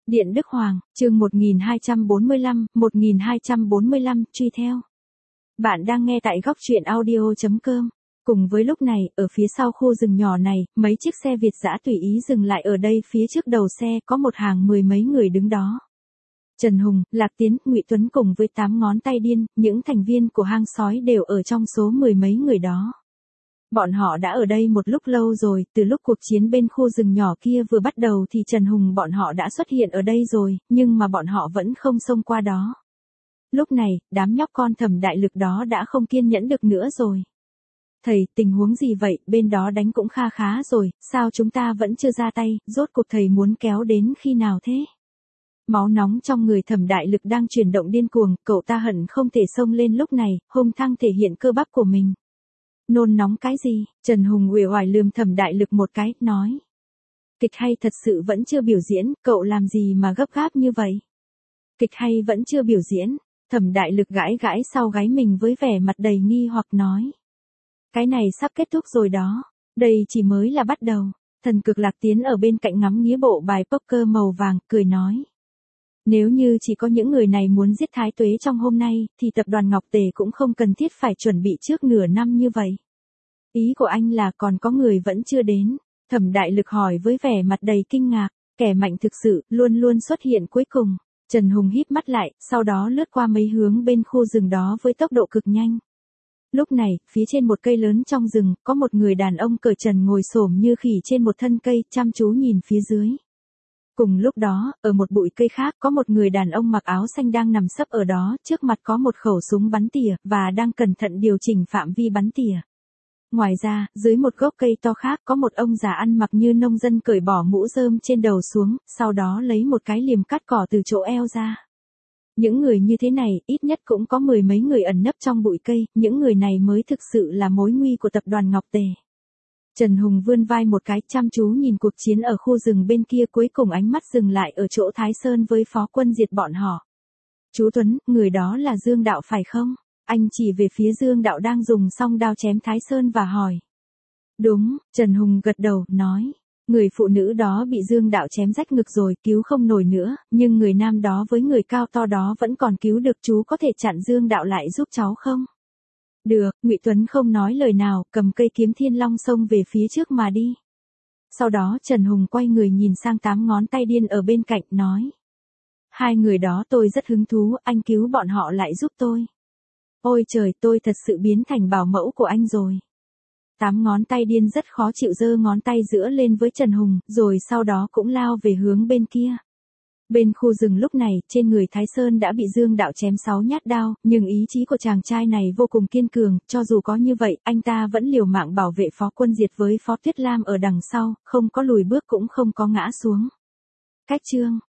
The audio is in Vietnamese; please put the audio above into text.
Điện Đức Hoàng, chương 1245, truy theo. Bạn đang nghe tại góc truyện audio.com. Cùng với lúc này, ở phía sau khu rừng nhỏ này, mấy chiếc xe Việt dã tùy ý dừng lại ở đây, phía trước đầu xe có một hàng mười mấy người đứng đó. Trần Hùng, Lạc Tiến, Ngụy Tuấn cùng với 8 ngón tay điên, những thành viên của hang sói đều ở trong số mười mấy người đó. Bọn họ đã ở đây một lúc lâu rồi, từ lúc cuộc chiến bên khu rừng nhỏ kia vừa bắt đầu thì Trần Hùng bọn họ đã xuất hiện ở đây rồi, nhưng mà bọn họ vẫn không xông qua đó. Lúc này, đám nhóc con Thẩm Đại Lực đó đã không kiên nhẫn được nữa rồi. Thầy, tình huống gì vậy, bên đó đánh cũng kha khá rồi, sao chúng ta vẫn chưa ra tay, rốt cuộc thầy muốn kéo đến khi nào thế? Máu nóng trong người Thẩm Đại Lực đang chuyển động điên cuồng, cậu ta hận không thể xông lên lúc này, hung hăng thể hiện cơ bắp của mình. Nôn nóng cái gì? Trần Hùng uể oải lườm Thẩm Đại Lực một cái, nói. Kịch hay thật sự vẫn chưa biểu diễn, cậu làm gì mà gấp gáp như vậy? Kịch hay vẫn chưa biểu diễn, Thẩm Đại Lực gãi gãi sau gáy mình với vẻ mặt đầy nghi hoặc nói. Cái này sắp kết thúc rồi đó, đây chỉ mới là bắt đầu. Thần Cực Lạc Tiến ở bên cạnh ngắm nghía bộ bài poker màu vàng, cười nói. Nếu như chỉ có những người này muốn giết Thái Tuế trong hôm nay, thì tập đoàn Ngọc Tề cũng không cần thiết phải chuẩn bị trước nửa năm như vậy. Ý của anh là còn có người vẫn chưa đến. Thẩm Đại Lực hỏi với vẻ mặt đầy kinh ngạc, kẻ mạnh thực sự, luôn luôn xuất hiện cuối cùng. Trần Hùng híp mắt lại, sau đó lướt qua mấy hướng bên khu rừng đó với tốc độ cực nhanh. Lúc này, phía trên một cây lớn trong rừng, có một người đàn ông cởi trần ngồi xổm như khỉ trên một thân cây, chăm chú nhìn phía dưới. Cùng lúc đó, ở một bụi cây khác có một người đàn ông mặc áo xanh đang nằm sấp ở đó, trước mặt có một khẩu súng bắn tỉa, và đang cẩn thận điều chỉnh phạm vi bắn tỉa. Ngoài ra, dưới một gốc cây to khác có một ông già ăn mặc như nông dân cởi bỏ mũ rơm trên đầu xuống, sau đó lấy một cái liềm cắt cỏ từ chỗ eo ra. Những người như thế này, ít nhất cũng có mười mấy người ẩn nấp trong bụi cây, những người này mới thực sự là mối nguy của tập đoàn Ngọc Tề. Trần Hùng vươn vai một cái, chăm chú nhìn cuộc chiến ở khu rừng bên kia, cuối cùng ánh mắt dừng lại ở chỗ Thái Sơn với Phó Quân Diệt bọn họ. Chú Tuấn, người đó là Dương Đạo phải không? Anh chỉ về phía Dương Đạo đang dùng song đao chém Thái Sơn và hỏi. Đúng, Trần Hùng gật đầu, nói. Người phụ nữ đó bị Dương Đạo chém rách ngực rồi, cứu không nổi nữa, nhưng người nam đó với người cao to đó vẫn còn cứu được, chú có thể chặn Dương Đạo lại giúp cháu không? Được, Ngụy Tuấn không nói lời nào, cầm cây kiếm Thiên Long xông về phía trước mà đi. Sau đó Trần Hùng quay người nhìn sang 8 ngón tay điên ở bên cạnh, nói. Hai người đó tôi rất hứng thú, anh cứu bọn họ lại giúp tôi. Ôi trời, tôi thật sự biến thành bảo mẫu của anh rồi. 8 ngón tay điên rất khó chịu giơ ngón tay giữa lên với Trần Hùng, rồi sau đó cũng lao về hướng bên kia. Bên khu rừng lúc này, trên người Thái Sơn đã bị Dương Đạo chém 6 nhát đao, nhưng ý chí của chàng trai này vô cùng kiên cường, cho dù có như vậy, anh ta vẫn liều mạng bảo vệ Phó Quân Diệt với Phó Tuyết Lam ở đằng sau, không có lùi bước cũng không có ngã xuống. Cách chương